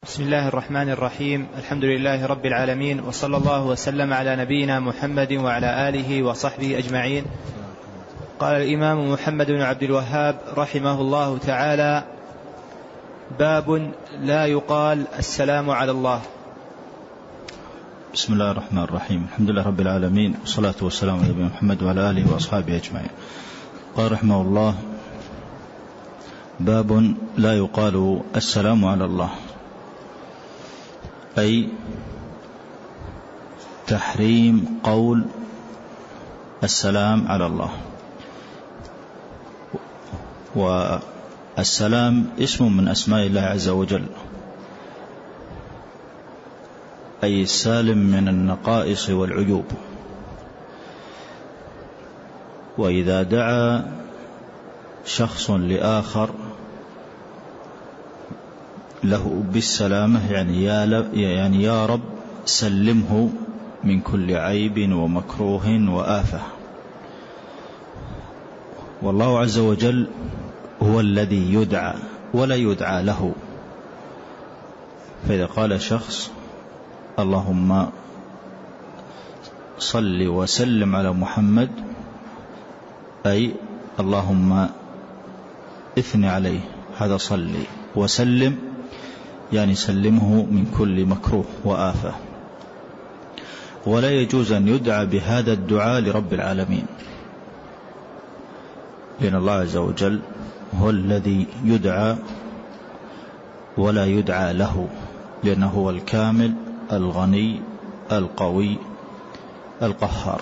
بسم الله الرحمن الرحيم. الحمد لله رب العالمين، وصلى الله وسلم على نبينا محمد وعلى آله وصحبه أجمعين. قال الإمام محمد بن عبد الوهاب رحمه الله تعالى: باب لا يقال السلام على الله. بسم الله الرحمن الرحيم. الحمد لله رب العالمين، والصلاة والسلام على نبينا محمد وعلى آله وأصحابه أجمعين. قال رحمه الله: باب لا يقال السلام على الله، أي تحريم قول السلام على الله. والسلام اسم من أسماء الله عز وجل، أي السالم من النقائص والعيوب. وإذا دعا شخص لآخر له بالسلامة يعني يا رب سلمه من كل عيب ومكروه وآفة. والله عز وجل هو الذي يدعى ولا يدعى له. فإذا قال شخص اللهم صل وسلم على محمد، أي اللهم اثني عليه، هذا صلي، وسلم يعني سلمه من كل مكروه وآفة. ولا يجوز أن يدعى بهذا الدعاء لرب العالمين، لأن الله عز وجل هو الذي يدعى ولا يدعى له، لأنه هو الكامل الغني القوي القهار.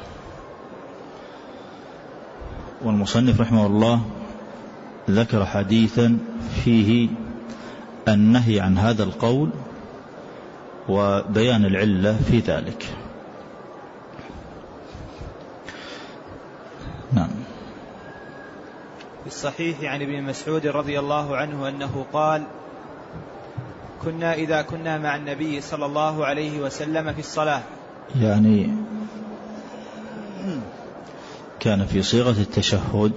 والمصنف رحمه الله ذكر حديثا فيه النهي عن هذا القول وبيان العلة في ذلك. نعم. في الصحيح عن ابن مسعود رضي الله عنه أنه قال: كنا إذا كنا مع النبي صلى الله عليه وسلم في الصلاة، يعني كان في صيغة التشهد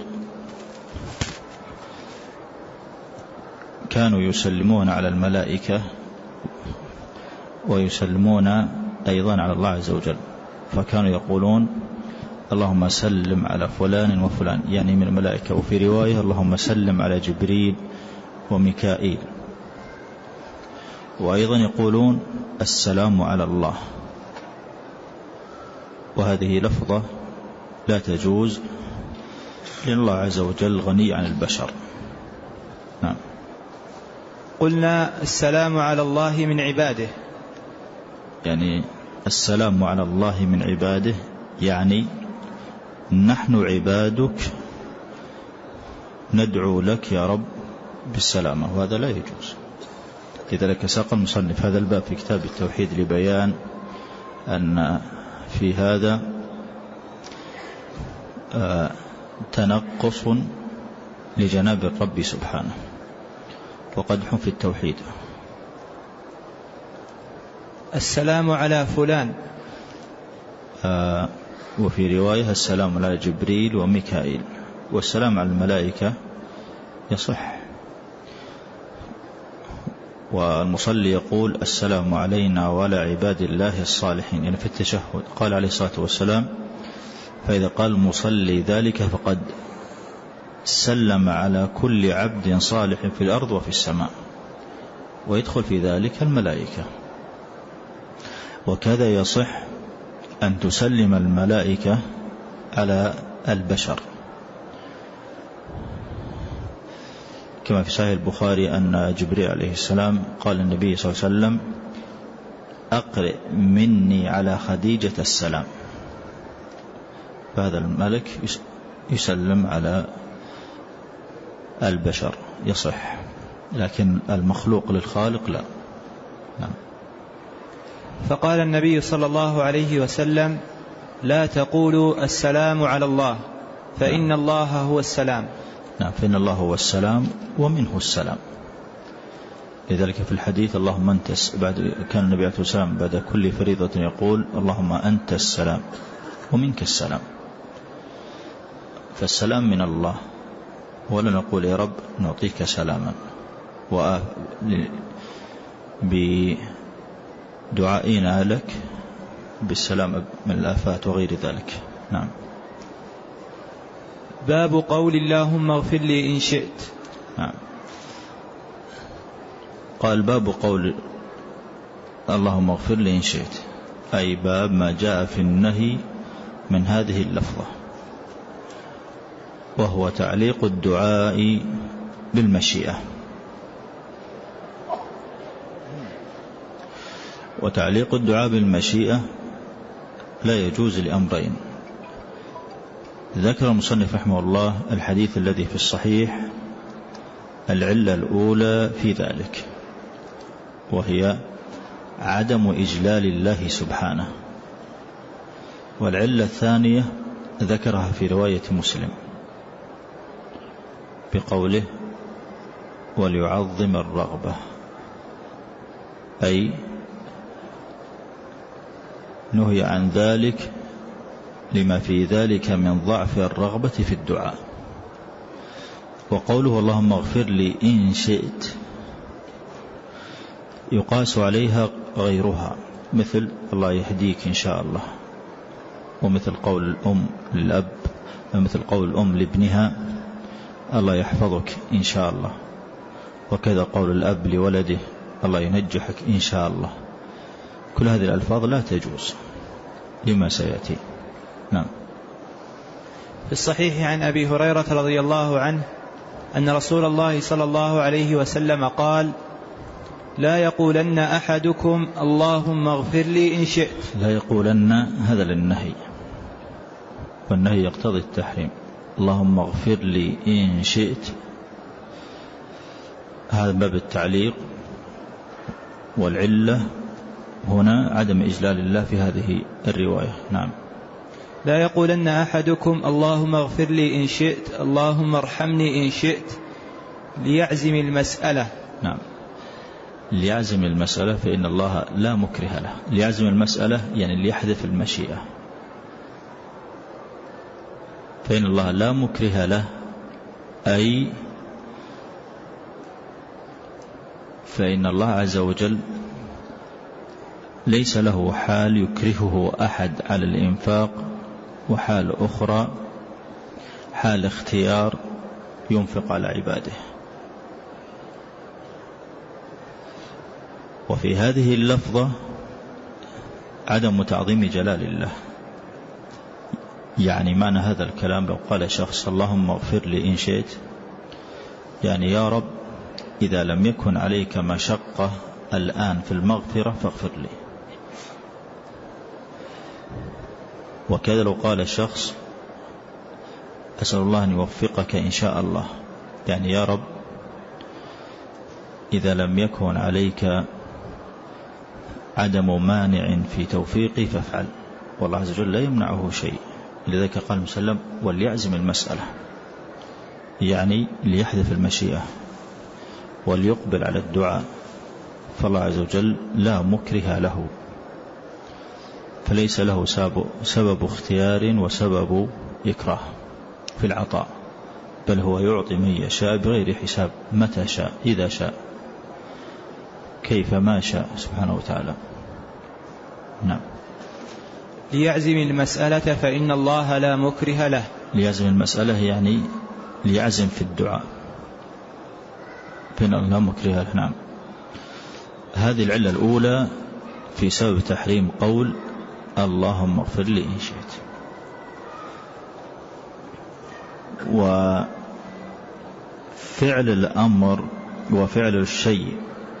كانوا يسلمون على الملائكة ويسلمون أيضا على الله عز وجل، فكانوا يقولون اللهم سلم على فلان وفلان، يعني من الملائكة. وفي رواية اللهم سلم على جبريل وميكائيل. وأيضا يقولون السلام على الله، وهذه لفظة لا تجوز، لأن الله عز وجل غني عن البشر. نعم. قلنا السلام على الله من عباده، يعني السلام على الله من عباده، يعني نحن عبادك ندعو لك يا رب بالسلامة، وهذا لا يجوز. لذلك ساق المصنف هذا الباب في كتاب التوحيد لبيان أن في هذا تنقص لجناب الرب سبحانه وقدح في التوحيد. السلام على فلان، وفي رواية السلام على جبريل وميكائيل. والسلام على الملائكة يصح. والمصلي يقول السلام علينا وعلى عباد الله الصالحين، يعني في التشهد قال عليه الصلاة والسلام: فإذا قال المصلي ذلك فقد سلم على كل عبد صالح في الأرض وفي السماء، ويدخل في ذلك الملائكة. وكذا يصح أن تسلم الملائكة على البشر، كما في صحيح البخاري أن جبريل عليه السلام قال النبي صلى الله عليه وسلم: أقرئ مني على خديجة السلام. فهذا الملك يسلم على البشر، يصح، لكن المخلوق للخالق لا. نعم. فقال النبي صلى الله عليه وسلم: لا تقولوا السلام على الله، فإن الله هو السلام. نعم، فإن الله هو السلام ومنه السلام. لذلك في الحديث اللهم أنت كان النبي عليه السلام بعد كل فريضة يقول اللهم أنت السلام ومنك السلام. فالسلام من الله، ولا نقول يا رب نعطيك سلاما بدعائنا لك بالسلام من الآفات وغير ذلك. نعم. باب قول اللهم اغفر لي إن شئت. نعم. قال باب قول اللهم اغفر لي إن شئت، أي باب ما جاء في النهي من هذه اللفظة، وهو تعليق الدعاء بالمشيئة. وتعليق الدعاء بالمشيئة لا يجوز لأمرين. ذكر المصنف رحمه الله الحديث الذي في الصحيح، العلة الأولى في ذلك وهي عدم إجلال الله سبحانه، والعلة الثانية ذكرها في رواية مسلم بقوله وليعظم الرغبة، أي نهي عن ذلك لما في ذلك من ضعف الرغبة في الدعاء. وقوله اللهم اغفر لي إن شئت يقاس عليها غيرها، مثل الله يهديك إن شاء الله، ومثل قول الأم للأب، ومثل قول الأم لابنها الله يحفظك إن شاء الله، وكذا قول الأب لولده الله ينجحك إن شاء الله. كل هذه الألفاظ لا تجوز لما سيأتي. نعم. في الصحيح عن أبي هريرة رضي الله عنه أن رسول الله صلى الله عليه وسلم قال لا يقولن أحدكم اللهم اغفر لي إن شئت. لا يقولن هذا للنهي، والنهي يقتضي التحريم. اللهم اغفر لي إن شئت هذا باب التعليق، والعلة هنا عدم إجلال الله في هذه الرواية. نعم. لا يقولن أحدكم اللهم اغفر لي إن شئت اللهم ارحمني إن شئت ليعزم المسألة. نعم. ليعزم المسألة، فإن الله لا مكره له. ليعزم المسألة يعني ليحذف المشيئة، فإن الله لا مكره له، أي فإن الله عز وجل ليس له حال يكرهه أحد على الإنفاق، وحال أخرى حال اختيار ينفق على عباده. وفي هذه اللفظة عدم تعظيم جلال الله. يعني معنى هذا الكلام لو قال شخص اللهم اغفر لي إن شئت، يعني يا رب إذا لم يكن عليك مشقة الآن في المغفرة فاغفر لي. وكذا لو قال الشخص أسأل الله أن يوفقك إن شاء الله، يعني يا رب إذا لم يكن عليك عدم مانع في توفيقي فافعل، والله عز وجل لا يمنعه شيء. لذلك قال مسلم وليعزم المسألة، يعني ليحذف المشيئة وليقبل على الدعاء، فالله عز وجل لا مكره له، فليس له سبب اختيار وسبب إكراه في العطاء، بل هو يعطي من يشاء بغير حساب، متى شاء، إذا شاء، كيف ما شاء سبحانه وتعالى. نعم. ليعزم المسألة فإن الله لا مكره له. ليعزم المسألة يعني ليعزم في الدعاء، فإن الله لا مكره له. نعم. هذه العلة الأولى في سبب تحريم قول اللهم اغفر لي إن شئت. وفعل الأمر وفعل الشيء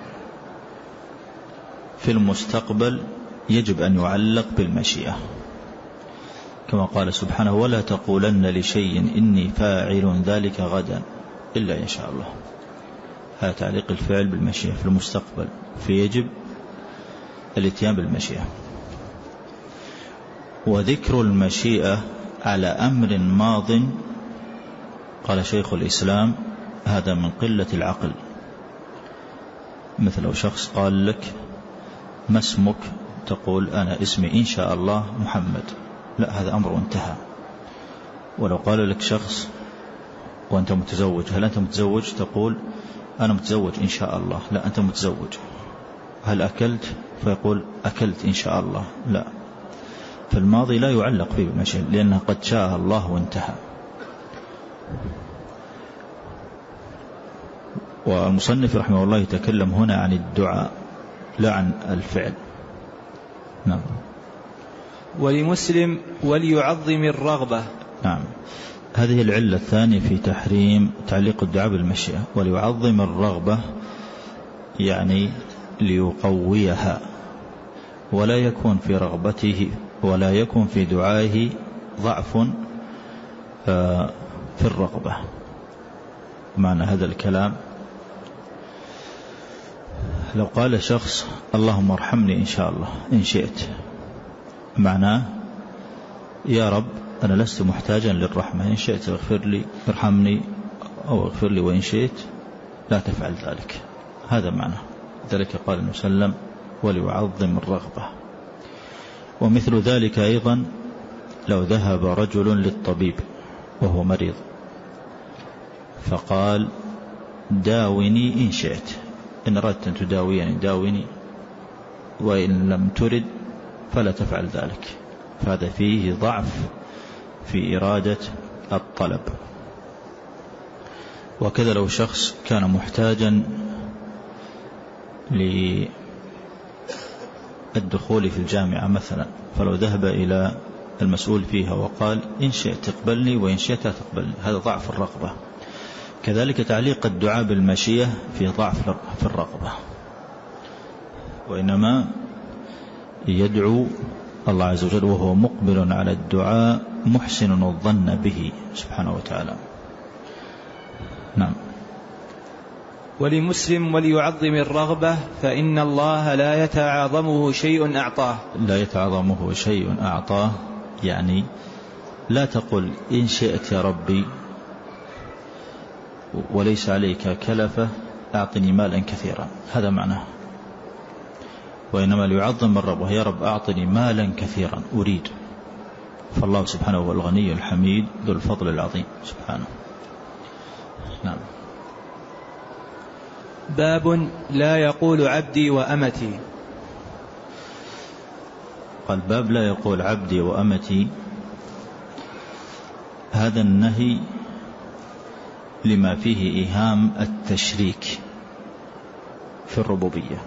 في المستقبل يجب أن يعلق بالمشيئة، كما قال سبحانه ولا تقولن لشيء إني فاعل ذلك غدا إلا إن شاء الله. هذا تعليق الفعل بالمشيئة في المستقبل، فيجب الاتيان بالمشيئة. وذكر المشيئة على أمر ماض قال شيخ الإسلام هذا من قلة العقل. مثل لو شخص قال لك ما اسمك، تقول أنا اسمي إن شاء الله محمد، لا، هذا أمر انتهى. ولو قال لك شخص وأنت متزوج هل أنت متزوج، تقول أنا متزوج إن شاء الله، لا، أنت متزوج. هل أكلت؟ فيقول أكلت إن شاء الله. لا، فالماضي لا يعلق فيه بالمشيئة لأنه قد شاء الله وانتهى. والمصنف رحمه الله يتكلم هنا عن الدعاء لا عن الفعل. نعم. ولمسلم وليعظم الرغبة. نعم، هذه العلة الثانية في تحريم تعليق الدعاء بالمشيئة. وليعظم الرغبة يعني ليقويها، ولا يكون في رغبته ولا يكون في دعائه ضعف في الرغبة. معنى هذا الكلام لو قال شخص اللهم ارحمني إن شاء الله إن شئت، معناه يا رب أنا لست محتاجا للرحمة، إن شئت اغفر لي ارحمني أو اغفر لي، وإن شئت لا تفعل ذلك. هذا معنى ذلك. قال النبي صلى الله عليه وسلم وليعظم الرغبة. ومثل ذلك أيضا لو ذهب رجل للطبيب وهو مريض فقال داوني إن شئت، إن أردت أن تداويني داوني، وإن لم ترد فلا تفعل ذلك. فهذا فيه ضعف في إرادة الطلب. وكذا لو شخص كان محتاجا للدخول في الجامعة مثلا، فلو ذهب إلى المسؤول فيها وقال إن شئت تقبلني وإن شئت لا تقبلني، هذا ضعف الرغبة. كذلك تعليق الدعاء بالمشيئة فيه ضعف في الرغبة، وإنما يدعو الله عز وجل وهو مقبل على الدعاء محسن الظن به سبحانه وتعالى. نعم. ولمسلم وليعظم الرغبة فإن الله لا يتعاظمه شيء أعطاه. لا يتعاظمه شيء أعطاه يعني لا تقل إن شئت يا ربي وليس عليك كلفة أعطني مالا كثيرا، هذا معناه. وإنما ليعظم الرغبة، يا رب أعطني مالا كثيرا أريد. فالله سبحانه هو الغني الحميد ذو الفضل العظيم سبحانه. نعم. باب لا يقول عبدي وأمتي. قال باب لا يقول عبدي وأمتي. هذا النهي لما فيه إيهام التشريك في الربوبية.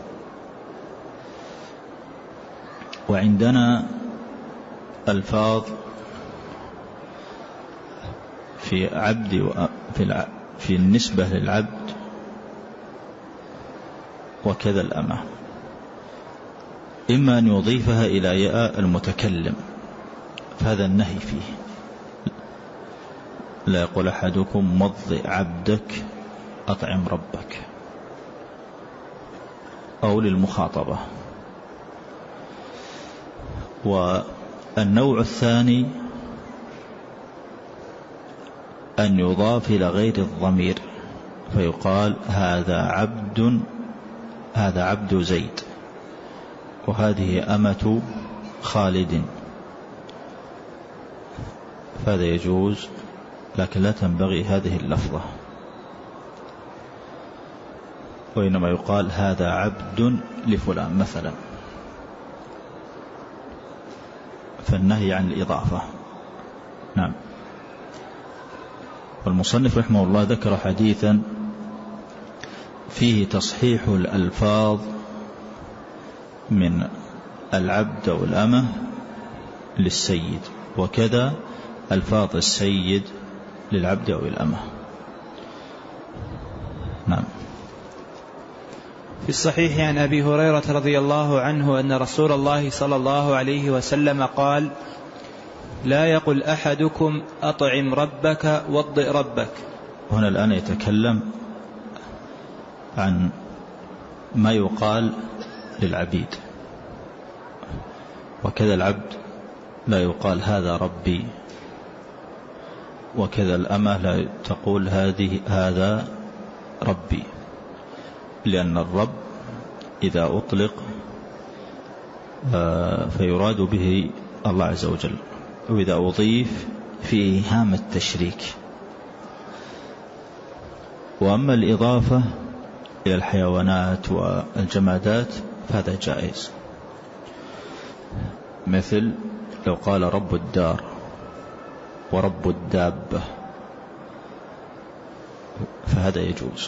وعندنا الفاظ في عبد في النسبة للعبد وكذا الأمة، إما أن يضيفها إلى ياء المتكلم، فهذا النهي فيه. لا يقول أحدكم مض عبدك أطعم ربك، أو للمخاطبة. والنوع الثاني أن يضاف إلى غير الضمير فيقال هذا عبد زيد، وهذه أمة خالد، فهذا يجوز، لكن لا تنبغي هذه اللفظة، وإنما يقال هذا عبد لفلان مثلا. فالنهي عن الإضافة. نعم. والمصنف رحمه الله ذكر حديثا فيه تصحيح الألفاظ من العبد أو الأمة للسيد، وكذا ألفاظ السيد للعبد أو الأمة. نعم. في الصحيح عن أبي هريرة رضي الله عنه أن رسول الله صلى الله عليه وسلم قال لا يقل أحدكم أطعم ربك وضئ ربك. هنا الآن يتكلم عن ما يقال للعبيد، وكذا العبد لا يقال هذا ربي، وكذا الأمة لا تقول هذا ربي، لأن الرب إذا أطلق فيراد به الله عز وجل، وإذا أضيف في إيهام التشريك. وأما الإضافة إلى الحيوانات والجمادات فهذا جائز. مثل لو قال رب الدار ورب الدابة فهذا يجوز.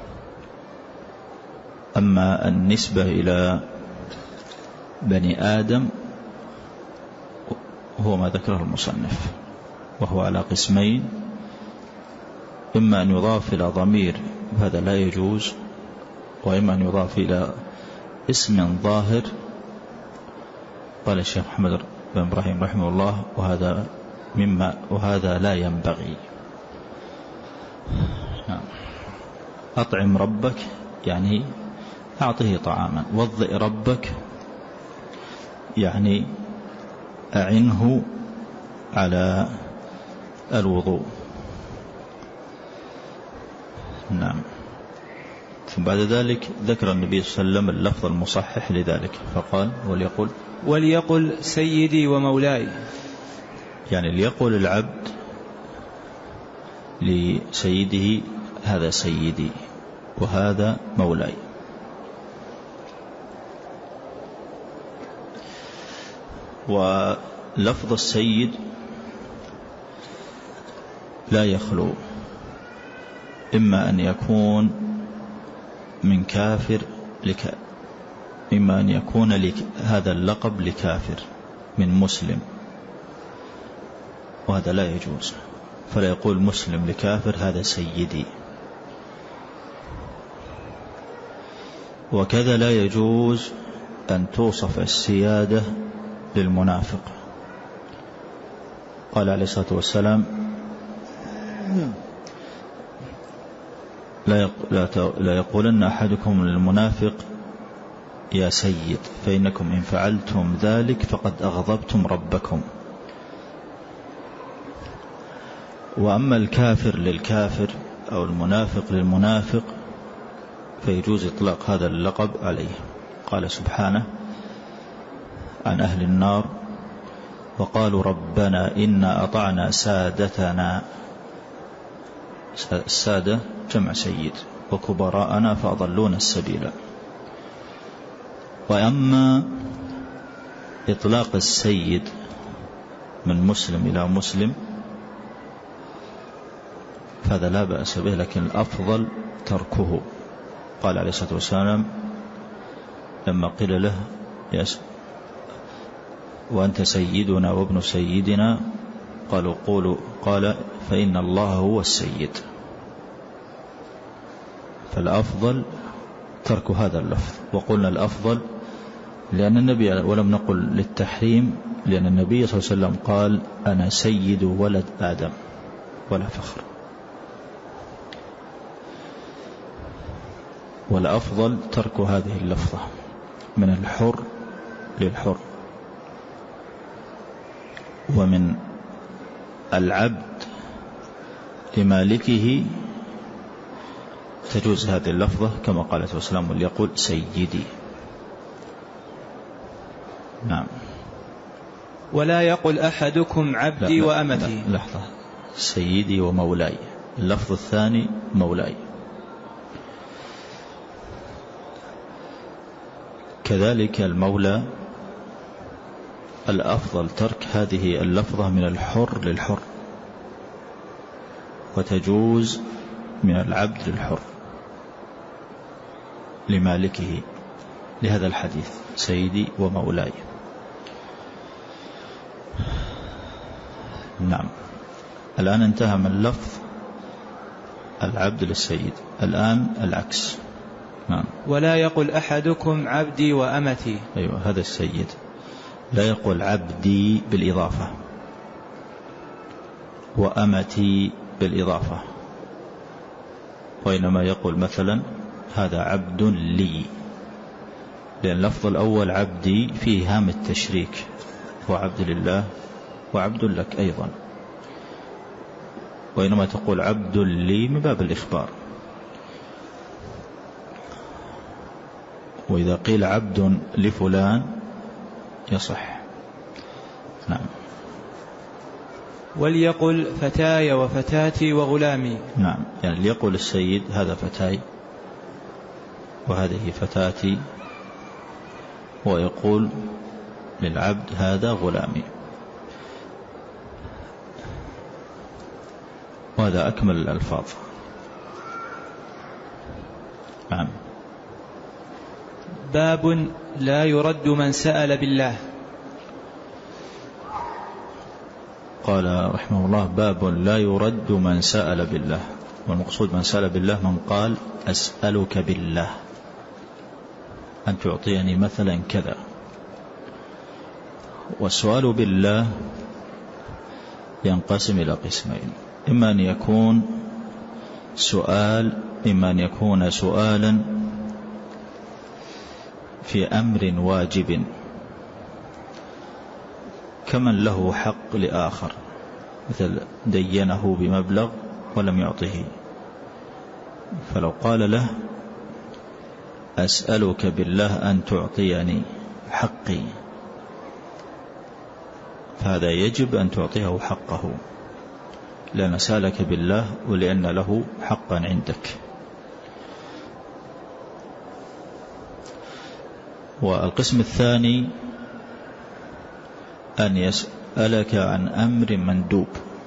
أما النسبة إلى بني آدم هو ما ذكره المصنف، وهو على قسمين: إما أن يضاف إلى ضمير هذا لا يجوز، وإما أن يضاف إلى اسم ظاهر. قال الشيخ محمد بن إبراهيم رحمه الله: وهذا لا ينبغي. أطعم ربك يعني أعطه طعاما، وضئ ربك يعني أعنه على الوضوء. نعم. ثم بعد ذلك ذكر النبي صلى الله عليه وسلم اللفظ المصحح لذلك فقال: وليقل سيدي ومولاي، يعني ليقول العبد لسيده: هذا سيدي وهذا مولاي. ولفظ السيد لا يخلو إما أن يكون من كافر إما أن يكون هذا اللقب لكافر من مسلم، وهذا لا يجوز، فلا يقول مسلم لكافر هذا سيدي. وكذا لا يجوز أن توصف السيادة للمنافق. قال عليه الصلاة والسلام: لا يقولن أحدكم للمنافق يا سيد، فإنكم إن فعلتم ذلك فقد أغضبتم ربكم. وأما الكافر للكافر أو المنافق للمنافق فيجوز إطلاق هذا اللقب عليه. قال سبحانه عن أهل النار: وقالوا ربنا إنا أطعنا سادتنا. السادة جمع سيد، وكبراءنا فأضلون السبيل. وأما إطلاق السيد من مسلم إلى مسلم فهذا لا بأس به، لكن الأفضل تركه. قال عليه الصلاة والسلام لما قيل له: وأنت سيدنا وابن سيدنا، قال: فإن الله هو السيد. فالأفضل ترك هذا اللفظ. وقلنا الأفضل لأن النبي، ولم نقل للتحريم، لأن النبي صلى الله عليه وسلم قال: أنا سيد ولد آدم ولا فخر. والأفضل ترك هذه اللفظة من الحر للحر، ومن العبد لمالكه تجوز هذه اللفظة كما قال عليه السلام: وليقول سيدي. نعم. ولا يقل أحدكم عبدي وأمتي. لحظة، سيدي ومولاي. اللفظ الثاني مولاي. كذلك المولى الأفضل ترك هذه اللفظة من الحر للحر، وتجوز من العبد للحر لمالكه، لهذا الحديث سيدي ومولاي. نعم. الآن انتهى من لفظ العبد للسيد، الآن العكس. نعم. ولا يقل أحدكم عبدي وأمتي. أيوة، هذا السيد. لا يقول عبدي بالإضافة وأمتي بالإضافة، وإنما يقول مثلا: هذا عبد لي، لأن اللفظ الأول عبدي فيه هام التشريك، وعبد لله وعبد لك أيضا، وإنما تقول عبد لي من باب الإخبار. وإذا قيل عبد لفلان يصح. نعم. وليقل فتاي وفتاتي وغلامي. نعم، يعني ليقول السيد: هذا فتاي وهذه فتاتي ويقول للعبد هذا غلامي، وهذا أكمل الألفاظ. نعم. باب لا يرد من سأل بالله. قال رحمه الله: باب لا يرد من سأل بالله. والمقصود من سأل بالله من قال أسألك بالله أن تعطيني مثلا كذا. والسؤال بالله ينقسم إلى قسمين: إما أن يكون سؤالا في أمر واجب كمن له حق لآخر، مثل دينه بمبلغ ولم يعطه، فلو قال له أسألك بالله أن تعطيني حقي، فهذا يجب أن تعطيه حقه، لأن سألك بالله ولأن له حقا عندك. والقسم الثاني أن يسألك عن أمر مندوب،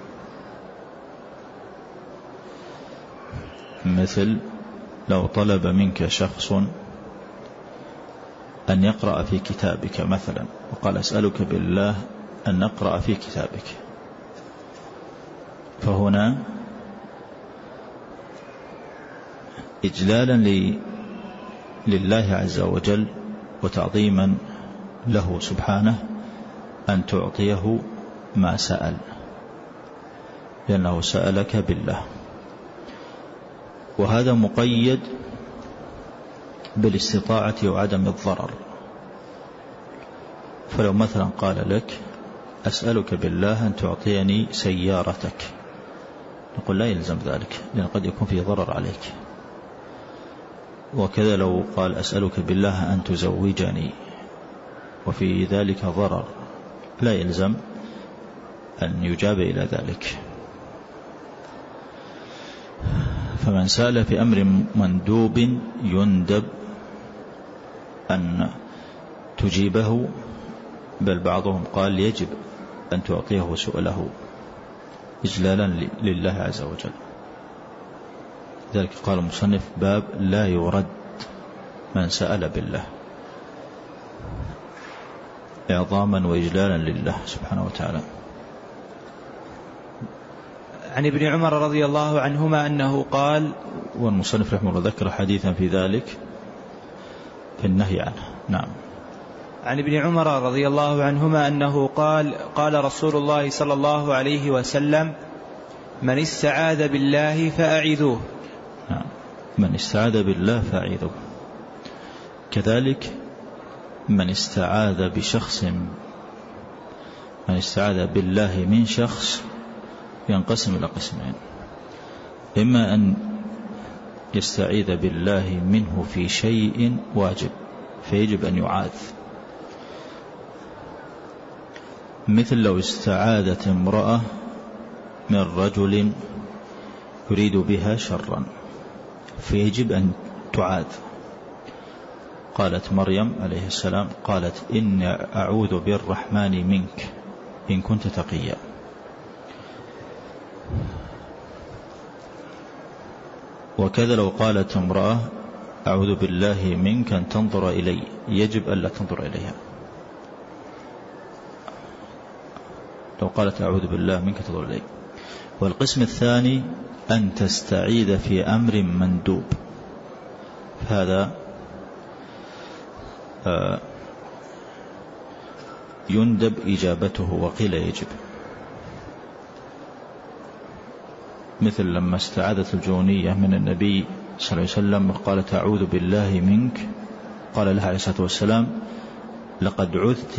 مثل لو طلب منك شخص أن يقرأ في كتابك مثلا، وقال أسألك بالله أن نقرأ في كتابك، فهنا إجلالا لله عز وجل وتعظيما له سبحانه أن تعطيه ما سأل، لأنه سألك بالله. وهذا مقيد بالاستطاعة وعدم الضرر. فلو مثلا قال لك أسألك بالله أن تعطيني سيارتك، نقول لا يلزم ذلك، لأن قد يكون فيه ضرر عليك. وكذا لو قال أسألك بالله أن تزوجني وفي ذلك ضرر، لا يلزم أن يجاب إلى ذلك. فمن سأل في أمر مندوب يندب أن تجيبه، بل بعضهم قال يجب أن تعطيه سؤله إجلالا لله عز وجل. ذلك قال المصنف: باب لا يرد من سأل بالله، إعظاما وإجلالا لله سبحانه وتعالى. عن ابن عمر رضي الله عنهما أنه قال، والمصنف رحمه الله ذكر حديثا في ذلك في النهي عنه. نعم. عن ابن عمر رضي الله عنهما أنه قال: قال رسول الله صلى الله عليه وسلم: من استعاذ بالله فأعيذوه. نعم. من استعاذ بالله فأعيذوه. كذلك من استعاذ بالله من شخص ينقسم إلى قسمين: إما أن يستعيذ بالله منه في شيء واجب فيجب أن يعاذ، مثل لو استعاذت امرأة من رجل يريد بها شرا فيجب أن تعاذ. قالت مريم عليه السلام: قالت إني أعوذ بالرحمن منك إن كنت تقيا. وكذا لو قالت امرأة: أعوذ بالله منك أن تنظر إلي، يجب ألا تنظر إليها. لو قالت أعوذ بالله منك تنظر إلي. والقسم الثاني أن تستعيذ في أمر مندوب، هذا يندب إجابته وقيل يجب، مثل لما استعاذت الجونية من النبي صلى الله عليه وسلم وقالت أعوذ بالله منك، قال لها عليه الصلاة والسلام: لقد عذت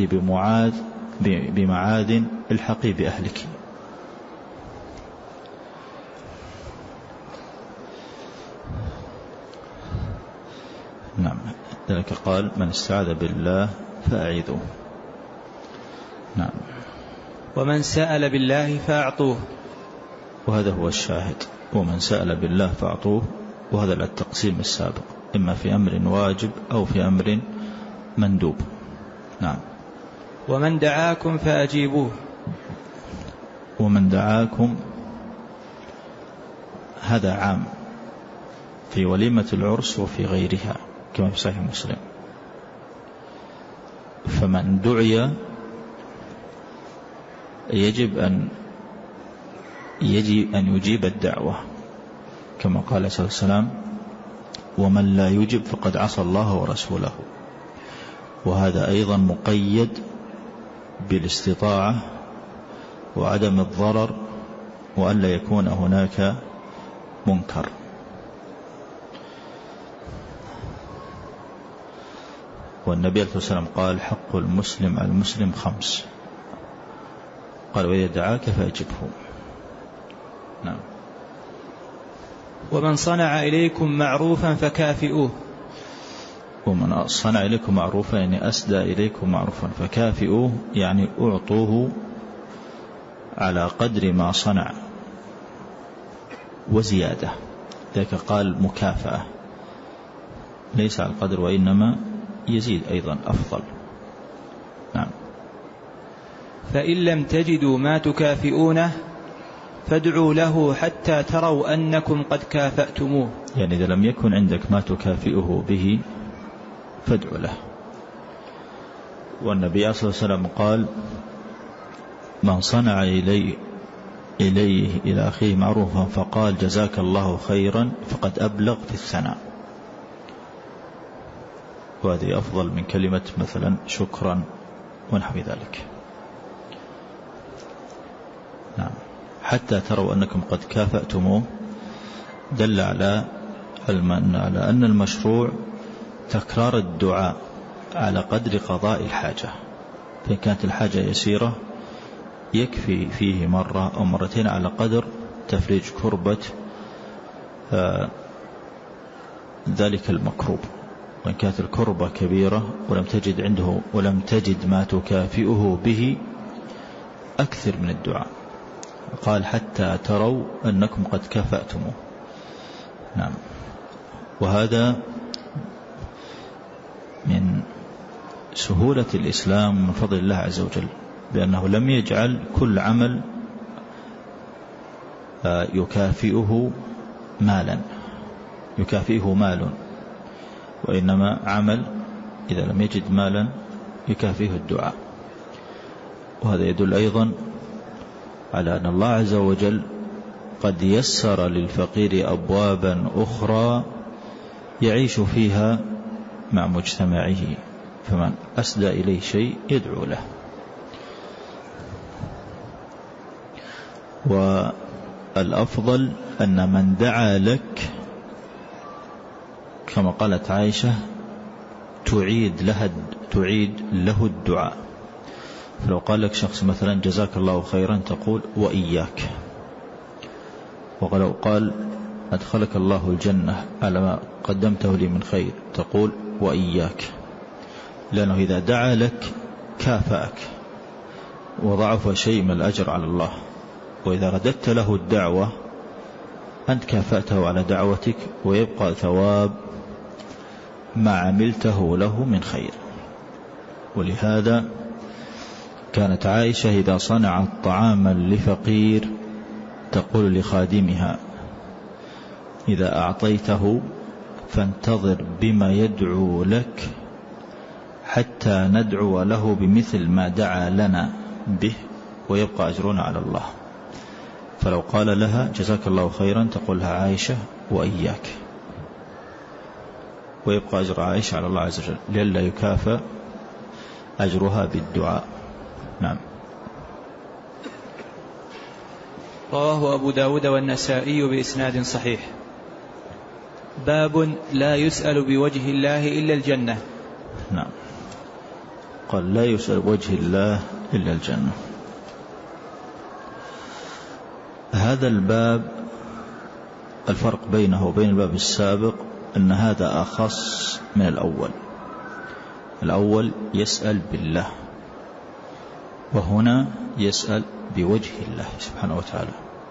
بمعاذ الحقي بأهلك. نعم. ذلك قال: من استعاذ بالله فأعيذوه. نعم. ومن سأل بالله فأعطوه. وهذا هو الشاهد: ومن سأل بالله فأعطوه. وهذا التقسيم السابق، إما في أمر واجب أو في أمر مندوب. نعم. ومن دعاكم فأجيبوه. ومن دعاكم هذا عام في وليمة العرس وفي غيرها كما في صحيح مسلم. فمن دعي يجب أن يجيب الدعوة كما قال صلى الله عليه وسلم: ومن لا يجب فقد عصى الله ورسوله. وهذا أيضا مقيد بالاستطاعة وعدم الضرر وأن لا يكون هناك منكر. والنبي صلى الله عليه وسلم قال: حق المسلم على المسلم 5. قال: وإذا دعاك فأجبه. نعم. ومن صنع إليكم معروفا فكافئوه. ومن صنع إليكم معروفا يعني أسدى إليكم معروفا فكافئوه يعني أعطوه على قدر ما صنع وزيادة. ذلك قال مكافأة، ليس على القدر وإنما يزيد أيضا أفضل. نعم. فإن لم تجدوا ما تكافئونه فادعوا له حتى تروا أنكم قد كافأتموه. يعني إذا لم يكن عندك ما تكافئه به فادعوا له. والنبي صلى الله عليه وسلم قال: من صنع إليه إلى أخيه معروفا فقال جزاك الله خيرا فقد أبلغ في الثناء. وهذه أفضل من كلمة مثلا شكرا ونحو ذلك. نعم. حتى تروا أنكم قد كافأتموه دل على أن المشروع تكرار الدعاء على قدر قضاء الحاجة. فإن كانت الحاجة يسيرة يكفي فيه مرة أو مرتين على قدر تفريج كربة ذلك المكروب. وإن كانت الكربة كبيرة ولم تجد ما تكافئه به أكثر من الدعاء. قال: حتى تروا أنكم قد كافأتموه. نعم. وهذا من سهولة الإسلام من فضل الله عز وجل، بأنه لم يجعل كل عمل يكافئه مال، وإنما عمل إذا لم يجد مالا يكافئه الدعاء. وهذا يدل أيضا على أن الله عز وجل قد يسر للفقير أبوابا أخرى يعيش فيها مع مجتمعه، فمن أسدى إليه شيء يدعو له. والأفضل أن من دعا لك كما قالت عائشة تعيد له الدعاء. فلو قال لك شخص مثلا جزاك الله خيرا تقول وإياك. ولو قال أدخلك الله الجنة على ما قدمته لي من خير تقول وإياك، لأنه إذا دعا لك كافأك وضعف شيء من الأجر على الله. وإذا رددت له الدعوة أنت كافأته على دعوتك ويبقى ثواب ما عملته له من خير. ولهذا كانت عائشة إذا صنعت طعاما لفقير تقول لخادمها: إذا أعطيته فانتظر بما يدعو لك حتى ندعو له بمثل ما دعا لنا به ويبقى أجرنا على الله. فلو قال لها جزاك الله خيرا تقول لها عائشة وإياك، ويبقى أجر عائشة على الله عز وجل لئلا يكافأ أجرها بالدعاء. نعم. رواه أبو داود والنسائي بإسناد صحيح. باب لا يسأل بوجه الله إلا الجنة. نعم. قال لا يسأل بوجه الله إلا الجنة. هذا الباب الفرق بينه وبين الباب السابق أن هذا أخص من الأول. الأول يسأل بالله، وهنا يسأل بوجه الله سبحانه وتعالى.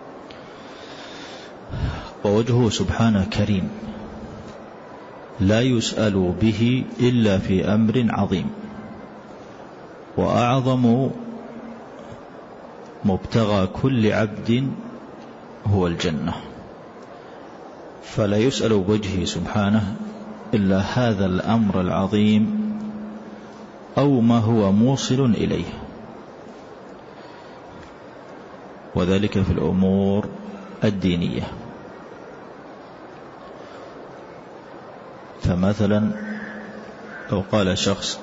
ووجهه سبحانه كريم لا يسأل به إلا في أمر عظيم. وأعظم مبتغى كل عبد هو الجنة، فلا يسأل بوجهه سبحانه إلا هذا الأمر العظيم أو ما هو موصل إليه، وذلك في الأمور الدينية. فمثلا لو قال شخص: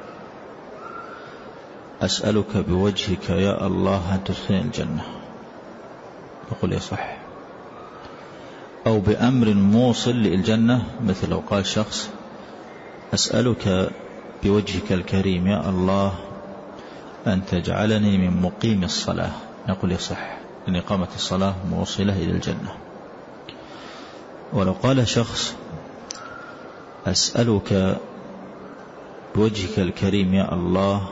أسألك بوجهك يا الله أن تدخلني الجنة، نقول يصح. أو بأمر موصل للجنة، مثل لو قال شخص: أسألك بوجهك الكريم يا الله أن تجعلني من مقيم الصلاة، نقول يصح، لأن إقامة الصلاة موصلة إلى الجنة. ولو قال شخص: أسألك بوجهك الكريم يا الله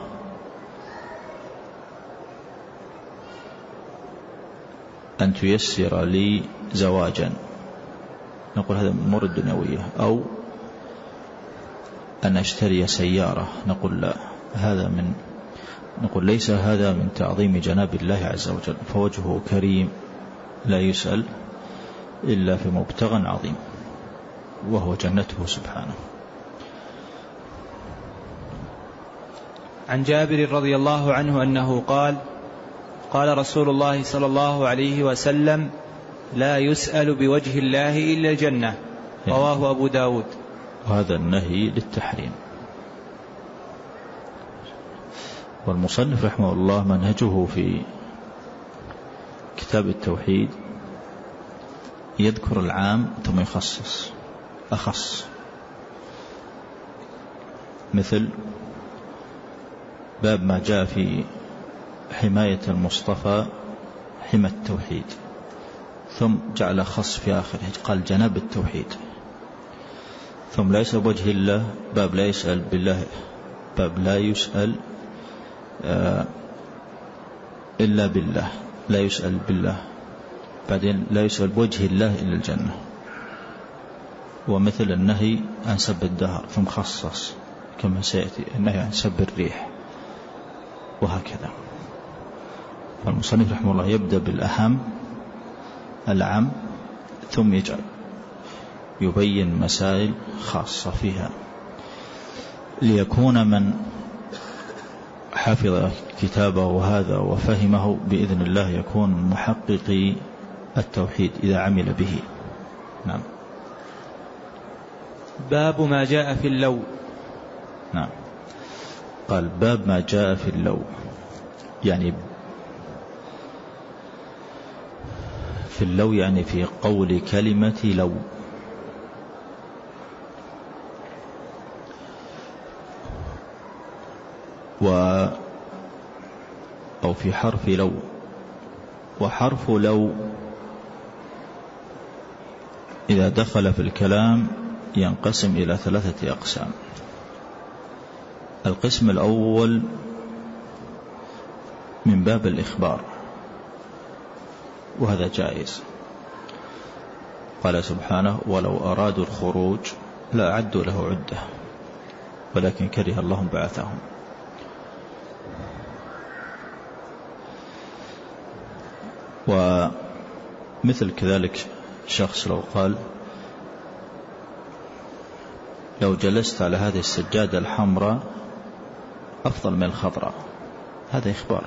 أن تيسر لي زواجا، نقول هذا من الأمور الدنيوية. أو أن أشتري سيارة، نقول لا، نقول ليس هذا من تعظيم جناب الله عز وجل، فوجهه كريم لا يسأل إلا في مبتغى عظيم وهو جنته سبحانه. عن جابر رضي الله عنه أنه قال: قال رسول الله صلى الله عليه وسلم: لا يسأل بوجه الله إلا الجنة، رواه أبو داود. وهذا النهي للتحريم. والمصنف رحمه الله منهجه في كتاب التوحيد يذكر العام ثم يخصص أخص، مثل باب ما جاء في حماية المصطفى حمى التوحيد، ثم جعل خص في آخره قال جناب التوحيد. ثم لا يسأل بوجه الله، باب لا يسأل بالله، باب لا يسأل إلا بالله، لا يسأل بالله. بعدين لا يسأل بوجه الله إلا الجنة. ومثل النهي عن سب الدهر، ثم خصص كما سيأتي النهي عن سب الريح، وهكذا. فالمصنف رحمه الله يبدأ بالأهم العام، ثم يبين مسائل خاصة فيها، ليكون من حفظ كتابه هذا وفهمه بإذن الله يكون محقق التوحيد إذا عمل به. نعم. باب ما جاء في اللو. نعم. قال باب ما جاء في اللو، يعني في اللو يعني في قول كلمة لو. أو في حرف لو. وحرف لو إذا دخل في الكلام ينقسم إلى 3 أقسام. القسم الأول من باب الإخبار، وهذا جائز. قال سبحانه: ولو أرادوا الخروج لأعدوا له عدة ولكن كره الله بعثهم. ومثل كذلك شخص لو قال: لو جلست على هذه السجادة الحمراء أفضل من الخضراء، هذا إخبار.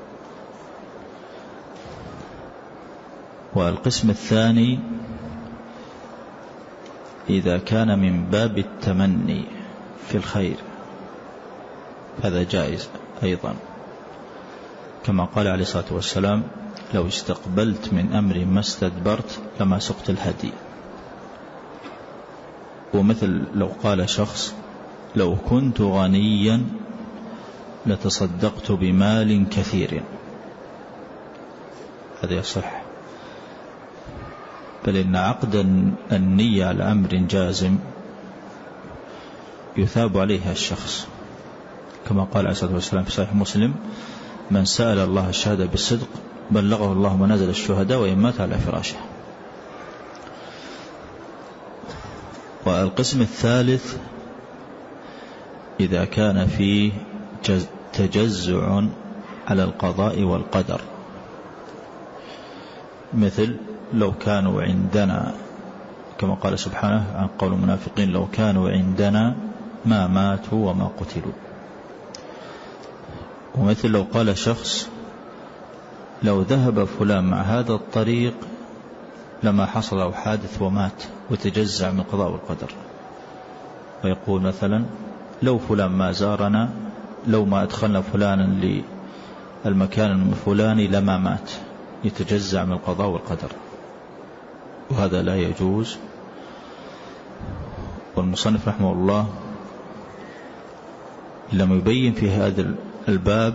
والقسم الثاني إذا كان من باب التمني في الخير، هذا جائز أيضا، كما قال عليه الصلاة والسلام: لو استقبلت من أمري ما استدبرت لما سقت الهدي. ومثل لو قال شخص: لو كنت غنيا لتصدقت بمال كثير، هذا يصح. بل إن عقد النية على أمر جازم يثاب عليها الشخص، كما قال عليه الصلاة والسلام في صحيح مسلم: من سأل الله الشهادة بالصدق بلغه الله منازل الشهداء وإن مات على فراشه. والقسم الثالث إذا كان فيه تجزع على القضاء والقدر، مثل لو كانوا عندنا، كما قال سبحانه عن قول المنافقين لو كانوا عندنا ما ماتوا وما قتلوا. ومثل لو قال شخص لو ذهب فلان مع هذا الطريق لما حصل له حادث ومات، وتجزع من القضاء والقدر. ويقول مثلا لو فلان ما زارنا، لو ما أدخلنا فلانا للمكان الفلاني لما مات، يتجزع من القضاء والقدر، وهذا لا يجوز. والمصنف رحمه الله لم يبين في هذا الباب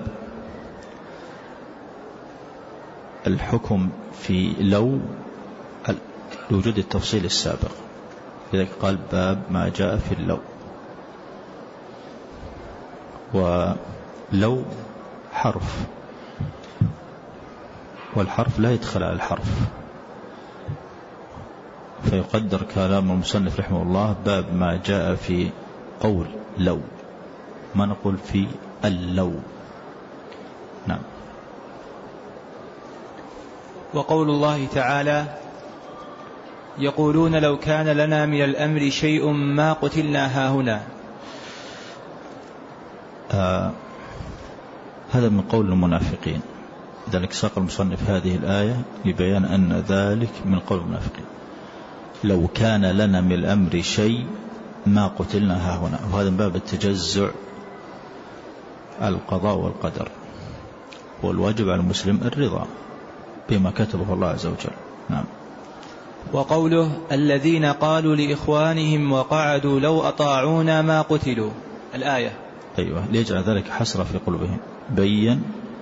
الحكم في لو لوجود التفصيل السابق، لذلك قال باب ما جاء في اللو. ولو حرف، والحرف لا يدخل على الحرف، فيقدر كلام المصنف رحمه الله باب ما جاء في قول لو، ما نقول في اللو. نعم. وقول الله تعالى يقولون لو كان لنا من الأمر شيء ما قتلنا هاهنا، هذا من قول المنافقين، لذلك ساق المصنف هذه الآية لبيان أن ذلك من قول المنافقين. لو كان لنا من الأمر شيء ما قتلنا هاهنا، وهذا من باب التجزع القضاء والقدر، والواجب على المسلم الرضا بما كتبه الله عز وجل. نعم. وقوله الذين قالوا لإخوانهم وقعدوا لو أطاعونا ما قتلوا، الآية. أيوة، ليجعل ذلك حسرة في قلوبهم، بين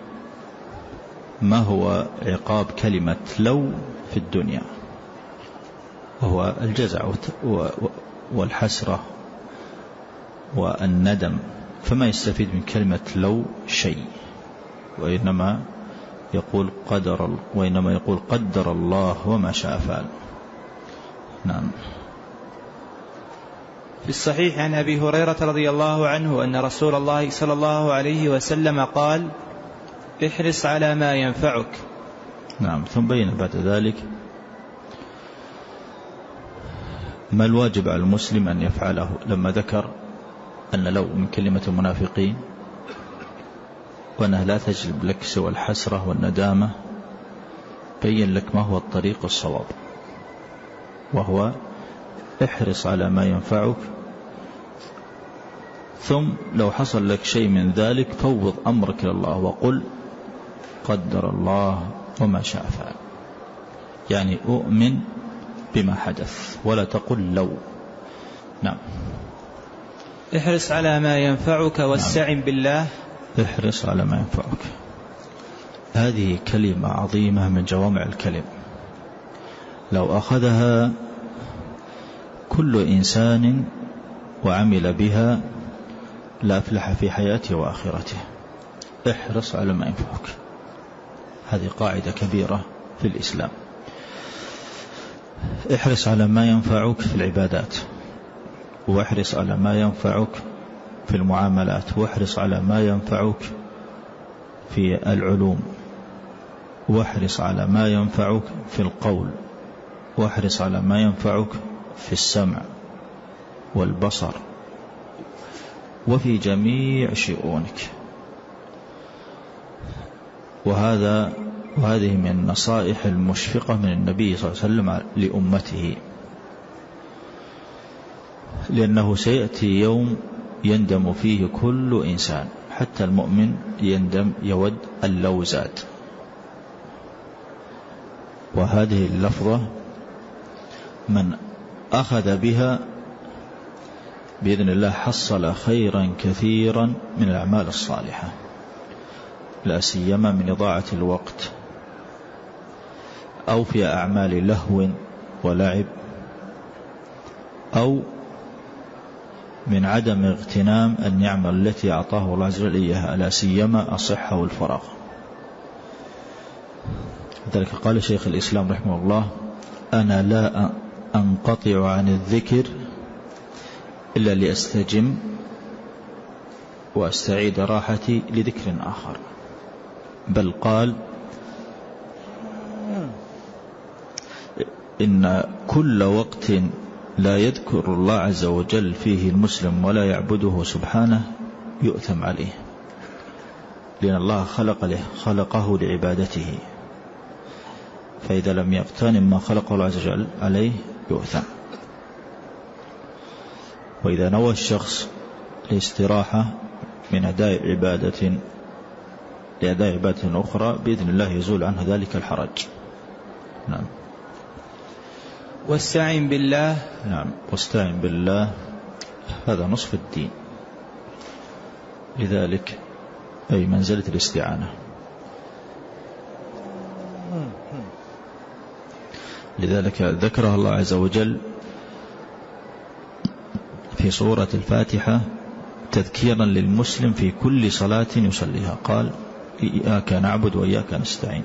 ما هو عقاب كلمة لو في الدنيا، وهو الجزع والحسرة والندم، فما يستفيد من كلمة لو شيء، وإنما يقول قدر الله وما شاء فعل. نعم. في الصحيح عن أبي هريرة رضي الله عنه أن رسول الله صلى الله عليه وسلم قال احرص على ما ينفعك. نعم. ثم بين بعد ذلك ما الواجب على المسلم أن يفعله، لما ذكر أن لو من كلمة المنافقين وأنها لا تجلب لك سوى الحسرة والندامة، بين لك ما هو الطريق الصواب، وهو احرص على ما ينفعك، ثم لو حصل لك شيء من ذلك فوض أمرك لله وقل قدر الله وما شاء فعل، يعني أؤمن بما حدث ولا تقل لو. نعم. احرص على ما ينفعك واستعن بالله. احرص على ما ينفعك، هذه كلمة عظيمة من جوامع الكلم، لو أخذها كل إنسان وعمل بها لا أفلح في حياته وآخرته. احرص على ما ينفعك، هذه قاعدة كبيرة في الإسلام. احرص على ما ينفعك في العبادات، واحرص على ما ينفعك في المعاملات، واحرص على ما ينفعك في العلوم، واحرص على ما ينفعك في القول، واحرص على ما ينفعك في السمع والبصر وفي جميع شؤونك. وهذه من النصائح المشفقة من النبي صلى الله عليه وسلم لأمته، لأنه سيأتي يوم يندم فيه كل إنسان، حتى المؤمن يندم يود أن لو زاد. وهذه اللفظة من أخذ بها بإذن الله حصل خيرا كثيرا من الأعمال الصالحة، لا سيما من إضاعة الوقت أو في أعمال لهو ولعب، أو من عدم اغتنام النعمة التي أعطاه الله عز وجل إياها، لا سيما الصحة والفراغ. لذلك قال شيخ الإسلام رحمه الله أنا لا أنقطع عن الذكر إلا لأستجم وأستعيد راحتي لذكر آخر. بل قال إن كل وقت لا يذكر الله عز وجل فيه المسلم ولا يعبده سبحانه يؤثم عليه، لأن الله خلقه لعبادته، فإذا لم يغتنم ما خلقه الله عز وجل عليه يؤثم. وإذا نوى الشخص الاستراحة من أداء عبادة لأداء عبادة أخرى بإذن الله يزول عنه ذلك الحرج. نعم. واستعن بالله. نعم، واستعن بالله هذا نصف الدين، لذلك أي منزلة الاستعانة. لذلك ذكرها الله عز وجل في سورة الفاتحة تذكيرا للمسلم في كل صلاة يصليها، قال إياك نعبد وإياك نستعين.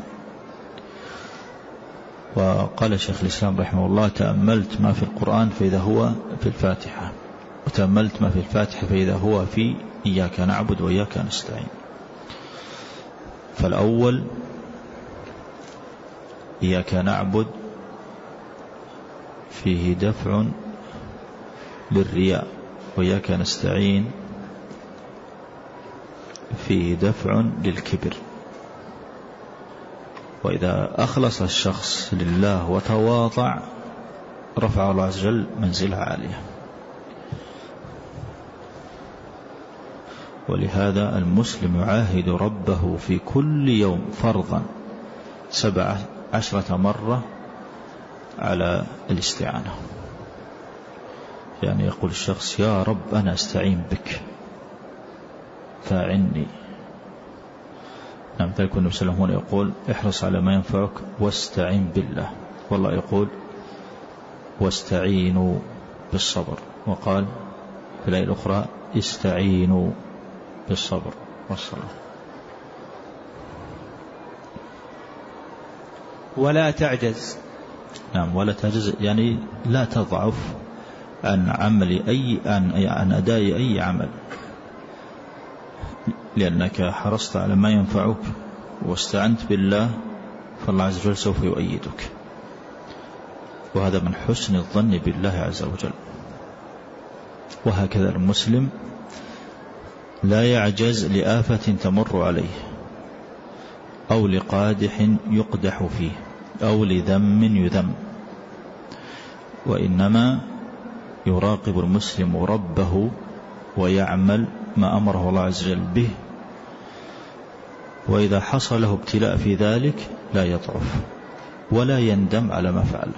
وقال شيخ الإسلام رحمه الله تأملت ما في القرآن فإذا هو في الفاتحة، وتأملت ما في الفاتحة فإذا هو في إياك نعبد وإياك نستعين. فالأول إياك نعبد فيه دفع للرياء، وإياك نستعين فيه دفع للكبر. وإذا أخلص الشخص لله وتواضع رفع الله عز وجل منزلة عالية. ولهذا المسلم يعاهد ربه في كل يوم فرضا 17 مرة على الاستعانة. يعني يقول الشخص يا رب أنا أستعين بك فاعني. نعم. فيكون النبي صلى الله عليه وسلم يقول احرص على ما ينفعك واستعين بالله، والله يقول واستعينوا بالصبر، وقال في الآية الأخرى استعينوا بالصبر والصلاة. ولا تعجز. نعم، ولا تعجز يعني لا تضعف عن عن أداء أي عمل، لأنك حرصت على ما ينفعك واستعنت بالله، فالله عز وجل سوف يؤيدك. وهذا من حسن الظن بالله عز وجل. وهكذا المسلم لا يعجز لآفة تمر عليه، أو لقادح يقدح فيه، أو لذم يذم، وإنما يراقب المسلم ربه ويعمل ما أمره الله عز وجل به. وإذا حصل له ابتلاء في ذلك لا يضعف ولا يندم على ما فعل.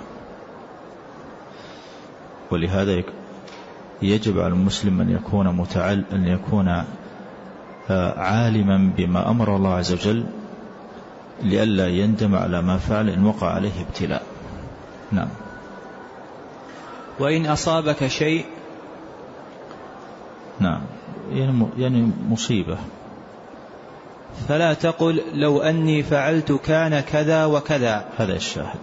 ولهذا يجب على المسلم أن يكون عالما بما أمر الله عز وجل لئلا يندم على ما فعل إن وقع عليه ابتلاء. نعم. وإن أصابك شيء. نعم، يعني مصيبة، فلا تقل لو أني فعلت كان كذا وكذا. هذا الشاهد،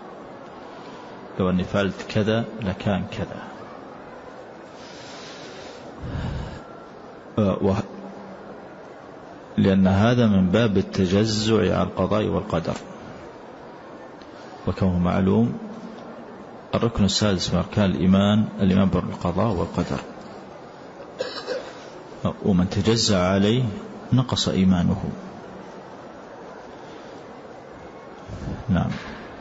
لو أني فعلت كذا لكان كذا. لأن هذا من باب التجزع على القضاء والقدر. وكونه معلوم الركن السادس من أركان الإيمان بالقضاء والقدر، ومن تجزع عليه نقص إيمانه. نعم.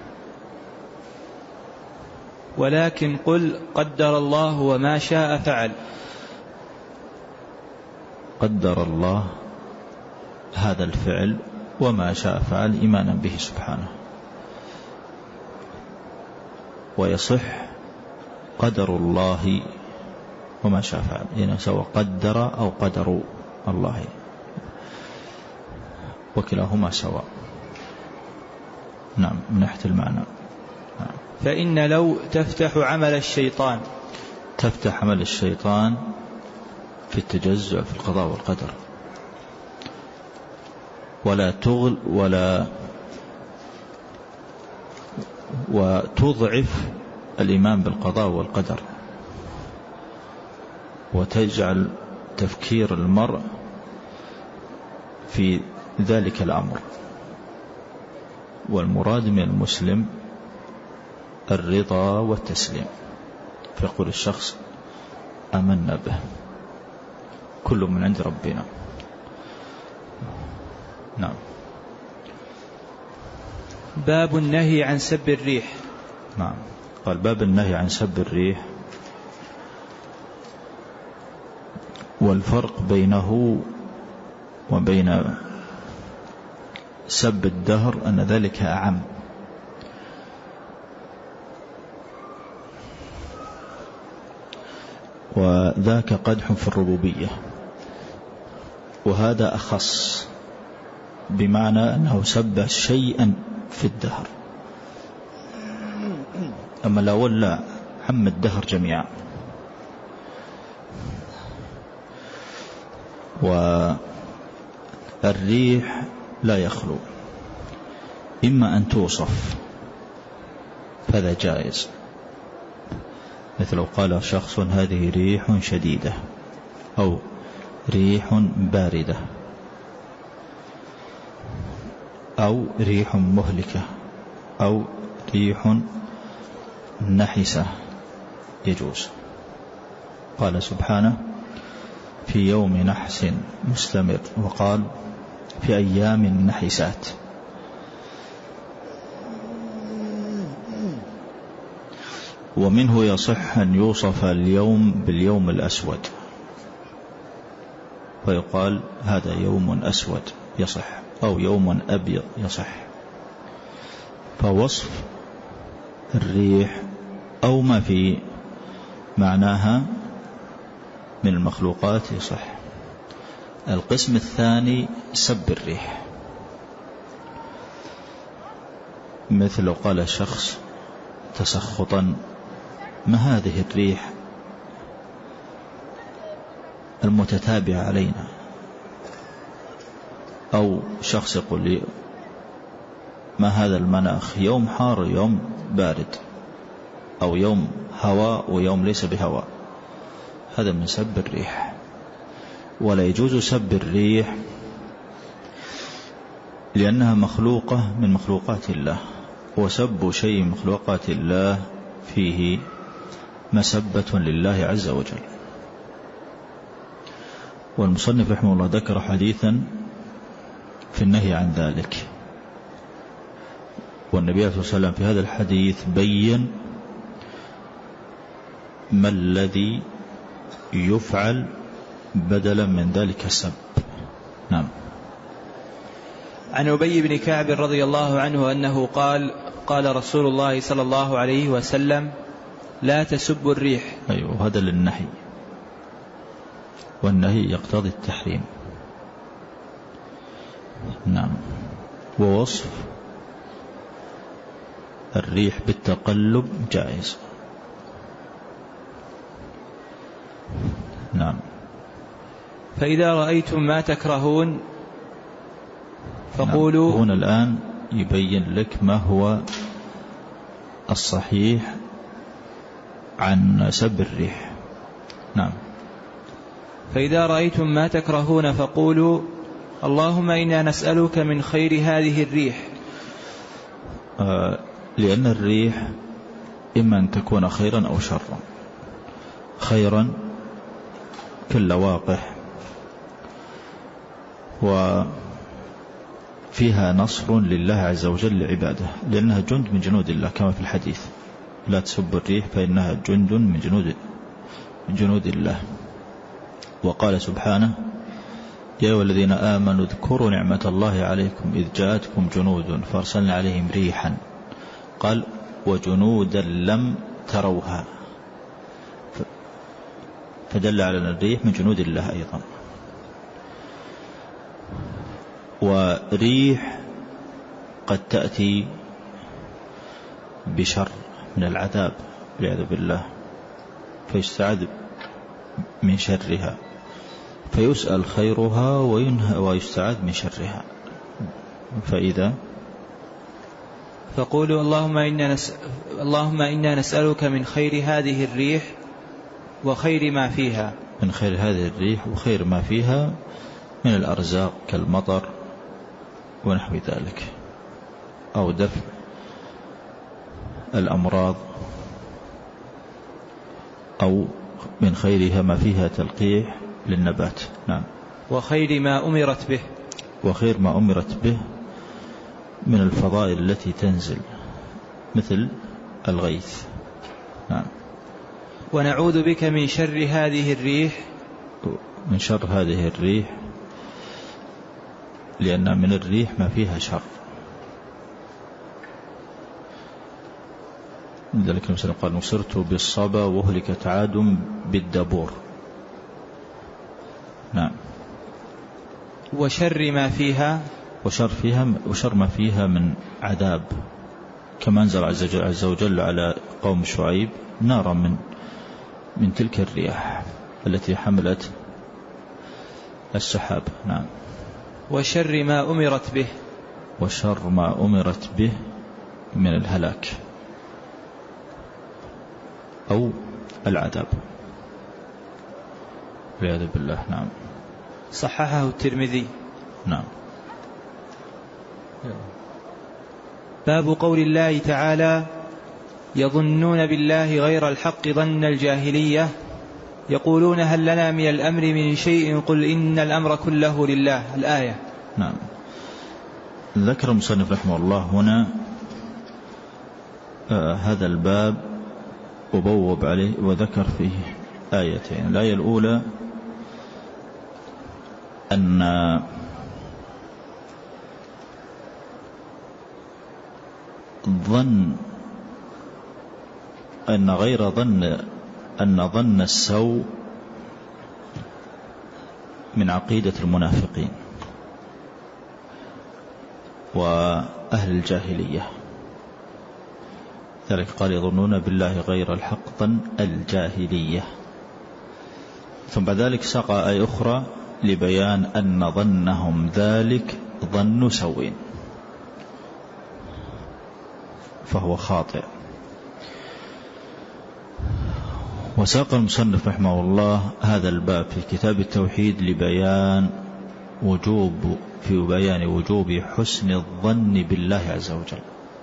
ولكن قل قدر الله وما شاء فعل. قدر الله هذا الفعل وما شاء فعل إيمانا به سبحانه. ويصح قدر الله وما شاء فعل، يعني سواء قدر أو قدروا الله، وكلاهما سواء. نعم، من ناحية المعنى. نعم. فإن لو تفتح عمل الشيطان. تفتح عمل الشيطان في التجزع في القضاء والقدر، وتضعف الإيمان بالقضاء والقدر، وتجعل تفكير المرء في ذلك الأمر. والمراد من المسلم الرضا والتسليم، فيقول الشخص آمنا به كل من عند ربنا. نعم. باب النهي عن سب الريح. نعم. قال باب النهي عن سب الريح. والفرق بينه وبين سب الدهر أن ذلك أعم، وذاك قدح في الربوبية، وهذا أخص، بمعنى أنه سب شيئا في الدهر، أما لا ولا عم الدهر جميعا. والريح لا يخلو، إما أن توصف فهذا جائز، مثل لو قال شخص هذه ريح شديدة أو ريح باردة أو ريح مهلكة أو ريح نحسة يجوز. قال سبحانه في يوم نحس مستمر، وقال في أيام نحسات. ومنه يصح أن يوصف اليوم باليوم الأسود، فيقال هذا يوم أسود يصح، أو يوم أبيض يصح. فوصف الريح أو ما في معناها من المخلوقات يصح. القسم الثاني سب الريح، مثل لو قال الشخص تسخطا ما هذه الريح المتتابعة علينا، أو شخص يقول لي ما هذا المناخ، يوم حار يوم بارد، أو يوم هواء ويوم ليس بهواء، هذا من سب الريح. ولا يجوز سب الريح لأنها مخلوقة من مخلوقات الله، وسب شيء من مخلوقات الله فيه مسبة لله عز وجل. والمصنف رحمه الله ذكر حديثا في النهي عن ذلك، والنبي صلى الله عليه وسلم في هذا الحديث بين ما الذي يفعل بدلا من ذلك السب. نعم. عن أبي بن كعب رضي الله عنه أنه قال قال رسول الله صلى الله عليه وسلم لا تسبوا الريح. أيوة، هذا للنهي، والنهي يقتضي التحريم. نعم. ووصف الريح بالتقلب جائز. نعم. فإذا رأيتم ما تكرهون فقولوا. نعم. هنا الآن يبين لك ما هو الصحيح عن سب الريح. نعم. فإذا رأيتم ما تكرهون فقولوا اللهم إنا نسألك من خير هذه الريح. لأن الريح إما أن تكون خيرا أو شرا. خيرا كاللواقح، وفيها نصر لله عز وجل لعباده، لأنها جند من جنود الله، كما في الحديث لا تسب الريح فإنها جند من جنود الله. وقال سبحانه يا أيها الذين آمنوا اذكروا نعمة الله عليكم إذ جاءتكم جنود فأرسلنا عليهم ريحا، قال وجنودا لم تروها، فدل على أن الريح من جنود الله أيضا. وريح قد تأتي بشر من العذاب والعياذ بالله، فيستعاذ من شرها، فيسأل خيرها ويستعاذ من شرها. فإذا فقولوا اللهم إنا نسألك من خير هذه الريح وخير ما فيها. من خير هذه الريح وخير ما فيها من الأرزاق كالمطر ونحو ذلك، أو دفع الأمراض، أو من خيرها ما فيها تلقيح للنبات. نعم. وخير ما أمرت به، وخير ما أمرت به من الفضائل التي تنزل مثل الغيث. نعم. ونعوذ بك من شر هذه الريح، من شر هذه الريح لأن من الريح ما فيها شر. لذلك مثلا قال نصرت بالصبا وهلكت عاد بالدبور. نعم. وشر ما فيها، وشر ما فيها من عذاب، كما أنزل عز وجل على قوم شعيب نارا من تلك الرياح التي حملت السحاب. نعم. وشر ما أمرت به، وشر ما أمرت به من الهلاك أو العذاب والعياذ بالله. نعم. صححه الترمذي. نعم. باب قول الله تعالى يظنون بالله غير الحق ظن الجاهلية يقولون هل لنا من الأمر من شيء قل إن الأمر كله لله. الآية. نعم. ذكر المصنف رحمه الله هنا هذا الباب وبوب عليه وذكر فيه آيتين. الآية الأولى أن ظن السوء من عقيدة المنافقين وأهل الجاهلية. ذلك قال يظنون بالله غير الحق ظن الجاهلية. ثم بعد ذلك ساق آية أخرى لبيان أن ظنهم ذلك ظن سوء فهو خاطئ. وساق المصنف رحمه الله هذا الباب في كتاب التوحيد لبيان وجوب حسن الظن بالله عز وجل.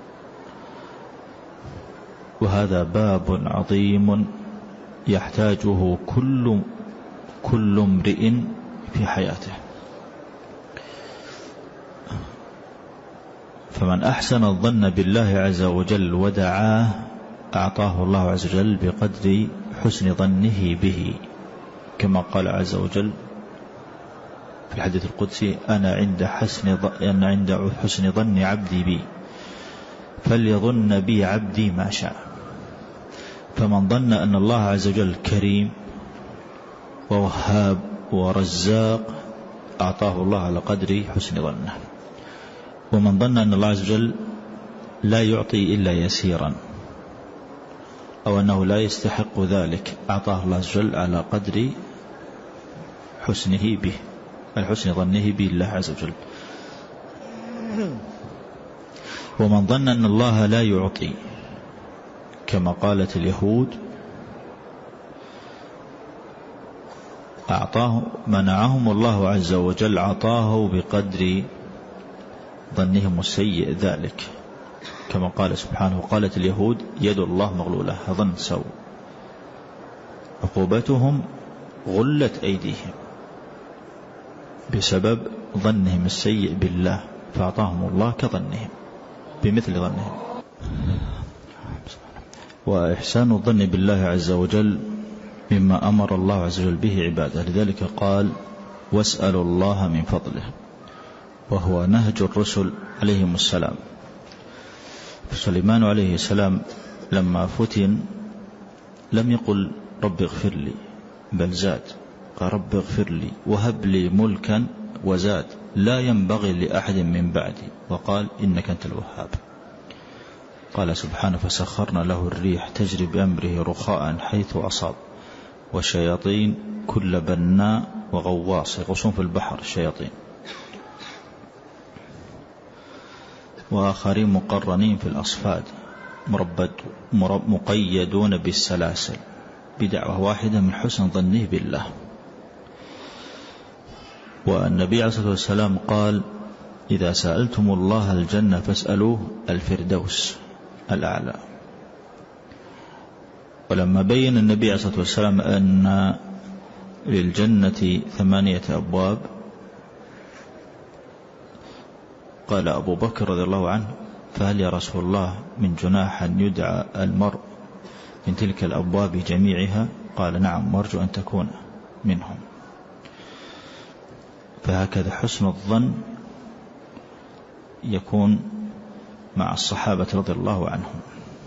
وهذا باب عظيم يحتاجه كل امرئ في حياته. فمن أحسن الظن بالله عز وجل ودعاه أعطاه الله عز وجل بقدر حسن ظنه به، كما قال عز وجل في الحديث القدسي أنا عند حسن ظن عبدي بي فليظن بي عبدي ما شاء. فمن ظن أن الله عز وجل كريم ووهاب ورزاق أعطاه الله على قدر حسن ظنه. ومن ظن أن الله عز وجل لا يعطي إلا يسيرا أو أنه لا يستحق ذلك أعطاه الله عز وجل على قدر حسنه به، الحسن ظنه بالله عز وجل. ومن ظن أن الله لا يعطي كما قالت اليهود منعهم الله عز وجل عطاه بقدر ظنهم السيء ذلك، كما قال سبحانه قالت اليهود يد الله مغلولة ظن سوء عقوبتهم غلت أيديهم بسبب ظنهم السيء بالله فأعطاهم الله كظنهم بمثل ظنهم. وإحسان الظن بالله عز وجل مما أمر الله عز وجل به عباده، لذلك قال واسألوا الله من فضله، وهو نهج الرسل عليهم السلام. سليمان عليه السلام لما فتن لم يقل رب اغفر لي، بل زاد قال رب اغفر لي وهب لي ملكا وزاد لا ينبغي لأحد من بعدي، وقال إنك أنت الوهاب. قال سبحانه فسخرنا له الريح تجري بأمره رخاء حيث أصاب والشياطين كل بناء وغواص يغوصون في البحر الشياطين وآخرين مقرنين في الأصفاد مقيدون بالسلاسل بدعوة واحدة من حسن ظنه بالله. والنبي عليه الصلاة والسلام قال: إذا سألتم الله الجنة فاسألوه الفردوس الأعلى. ولما بين النبي عليه الصلاة والسلام أن للجنة 8 أبواب، قال أبو بكر رضي الله عنه: فهل يا رسول الله من جناح أن يدعى المرء من تلك الأبواب جميعها؟ قال: نعم، وارجو أن تكون منهم. فهكذا حسن الظن يكون مع الصحابة رضي الله عنهم.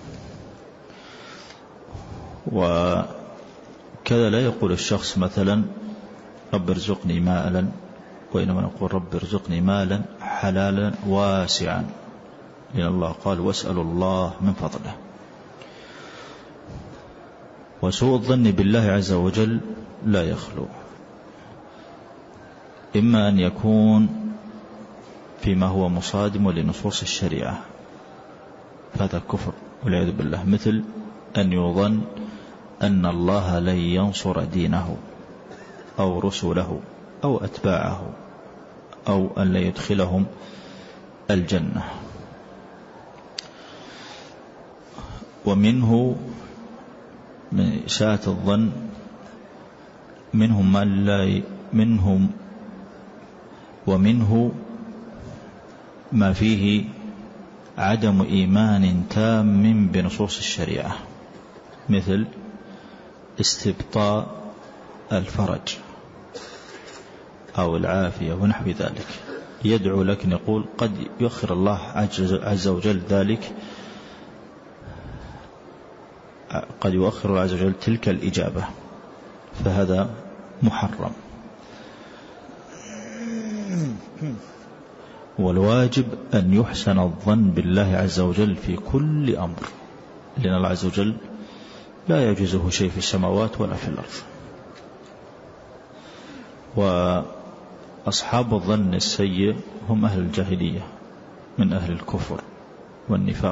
وكذا لا يقول الشخص مثلا: رب ارزقني مالا، وإنما نقول: رب ارزقني مالا حلالا واسعا، لأن الله قال: واسألوا الله من فضله. وسوء الظن بالله عز وجل لا يخلو، إما أن يكون فيما هو مصادم لنصوص الشريعة، فهذا كفر والعياذ بالله، مثل أن يظن أن الله لن ينصر دينه أو رسله أو أتباعه، أو أن لا يدخلهم الجنة. ومنه من إساءة الظن ومنه ما فيه عدم إيمان تام بنصوص الشريعة، مثل استبطاء الفرج أو العافية ونحو ذلك. يدعو لك يقول: قد يؤخر الله عز وجل ذلك، قد يؤخر الله عز وجل تلك الإجابة، فهذا محرم. والواجب أن يحسن الظن بالله عز وجل في كل أمر، لأن الله عز وجل لا يعجزه شيء في السماوات ولا في الأرض. وأصحاب الظن السيء هم أهل الجاهلية من أهل الكفر والنفاق.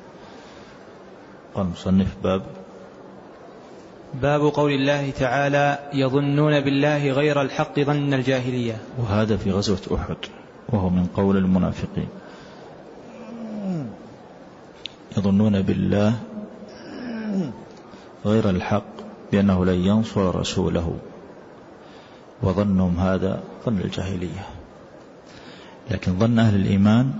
قال المصنف: باب قول الله تعالى: يظنون بالله غير الحق ظن الجاهلية. وهذا في غزوة أحد، وهو من قول المنافقين. يظنون بالله غير الحق بأنه لن ينصر رسوله، وظنهم هذا ظن الجاهلية. لكن ظن أهل الإيمان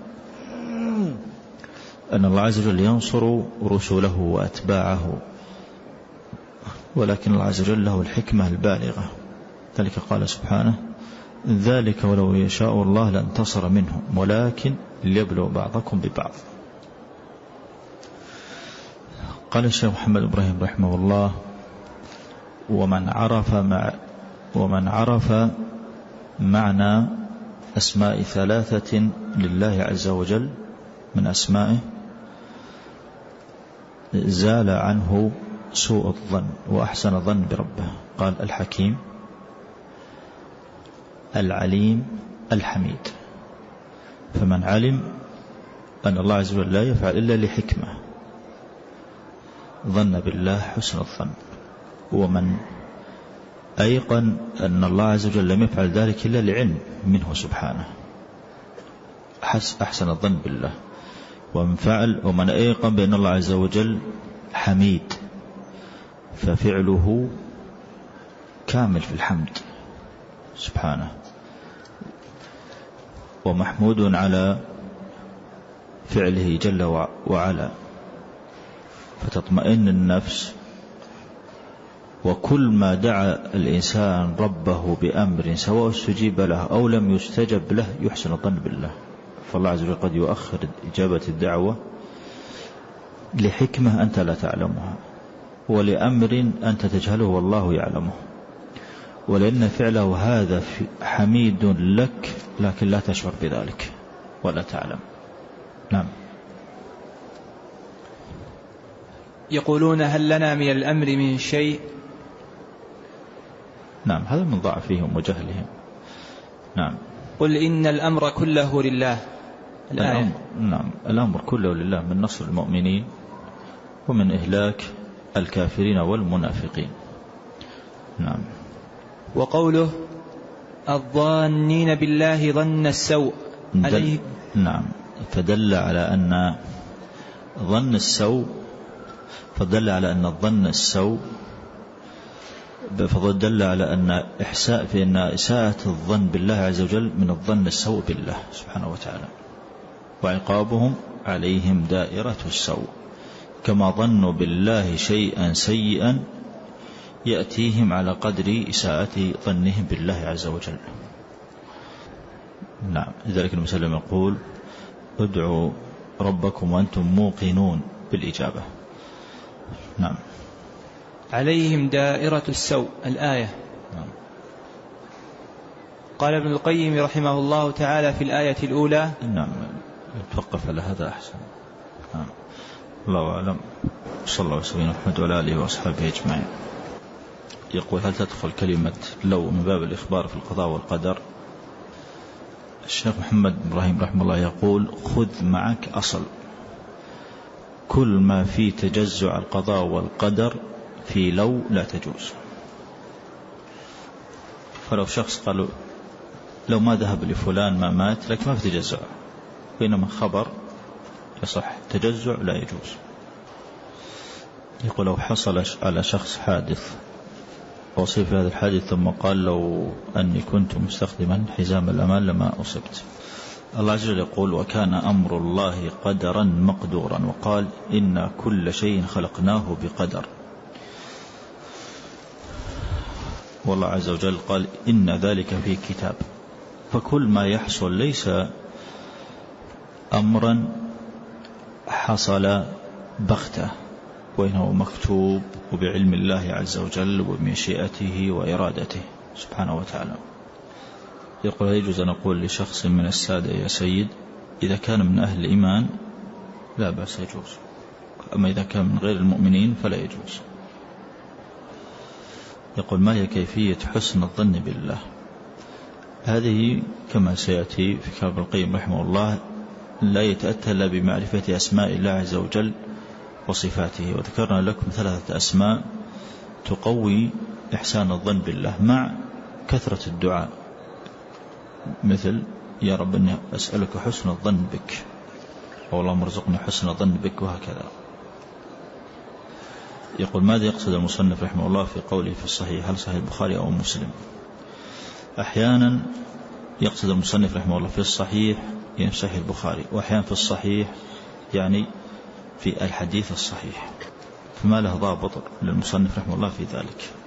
أن الله عز وجل ينصر رسوله وأتباعه، ولكن الله عز وجل له الحكمة البالغة. ذلك قال سبحانه: ذلك ولو يشاء الله لانتصر منهم ولكن ليبلو بعضكم ببعض. قال الشيخ محمد إبراهيم رحمه الله: ومن عرف معنى أسماء 3 لله عز وجل من أسمائه زال عنه سوء الظن وأحسن الظن بربه. قال: الحكيم، العليم، الحميد. فمن علم أن الله عز وجل لا يفعل إلا لحكمة ظن بالله حسن الظن. ومن أيقن أن الله عز وجل لم يفعل ذلك إلا لعلم منه سبحانه أحسن الظن بالله. ومن أيقن بأن الله عز وجل حميد، ففعله كامل في الحمد سبحانه، ومحمود على فعله جل وعلا، فتطمئن النفس. وكل ما دعا الإنسان ربه بأمر سواء استجيب له أو لم يستجب له يحسن الظن بالله. فالله عز وجل قد يؤخر إجابة الدعوة لحكمة أنت لا تعلمها، ولأمر أنت تجهله والله يعلمه، ولأن فعله هذا حميد لك لكن لا تشعر بذلك ولا تعلم. نعم. يقولون: هل لنا من الأمر من شيء؟ نعم، هذا من ضعفهم وجهلهم. نعم. قل إن الأمر كله لله. الآية. نعم، الأمر كله لله، من نصر المؤمنين ومن إهلاك الكافرين والمنافقين. نعم. وقوله: الظانين بالله ظن السوء عليه. نعم، فدل على أن ظن السوء، فدل على أن الظن السوء، فدل على أن فإن إساءة الظن بالله عز وجل من الظن السوء بالله سبحانه وتعالى، وعقابهم عليهم دائرة السوء، كما ظنوا بالله شيئا سيئا يأتيهم على قدر إساءة ظنهم بالله عز وجل. نعم، لذلك المسلم يقول ادعوا ربكم وأنتم موقنون بالإجابة. نعم. عليهم دائرة السوء الآية. نعم. قال ابن القيم رحمه الله تعالى في الآية الأولى. نعم، نتوقف على هذا أحسن. نعم. الله أعلم. صلى الله وسلم على محمد وعلى آله وأصحابه أجمعين. يقول هل تدخل كلمة لو من باب الإخبار في القضاء والقدر؟ الشيخ محمد إبراهيم رحمه الله يقول خذ معك أصل كل ما في تجزع القضاء والقدر في لو لا تجوز. فلو شخص قال لو ما ذهب لفلان ما مات، لكن ما في تجزع، بينما خبر يصح، تجزع لا يجوز. يقول لو حصل على شخص حادث وأصيب في هذا الحادث ثم قال لو أني كنت مستخدما حزام الأمان لما أصبت. الله عز وجل يقول وكان أمر الله قدرا مقدورا، وقال إن كل شيء خلقناه بقدر. والله عز وجل قال إن ذلك في كتاب. فكل ما يحصل ليس أمرا حصل بغته، وإنه مكتوب وبعلم الله عز وجل وبمشيئته وإرادته سبحانه وتعالى. يقول يجوز أن أقول لشخص من السادة يا سيد؟ إذا كان من أهل الإيمان لا بأس يجوز، أما إذا كان من غير المؤمنين فلا يجوز. يقول ما هي كيفية حسن الظن بالله؟ هذه كما سيأتي في كتاب القيم رحمه الله لا يتأتى إلا بمعرفة أسماء الله عز وجل وصفاته. وذكرنا لكم 3 أسماء تقوي إحسان الظن بالله مع كثرة الدعاء، مثل يا رب إني أسألك حسن الظن بك، أو اللهم ارزقني حسن الظن بك، وهكذا. يقول ماذا يقصد المصنف رحمه الله في قوله في الصحيح؟ هل صحيح البخاري أو مسلم؟ أحيانا يقصد المصنف رحمه الله في الصحيح يعني في صحيح البخاري، وأحيانا في الصحيح يعني في الحديث الصحيح، فما له ضابط للمصنف رحمه الله في ذلك.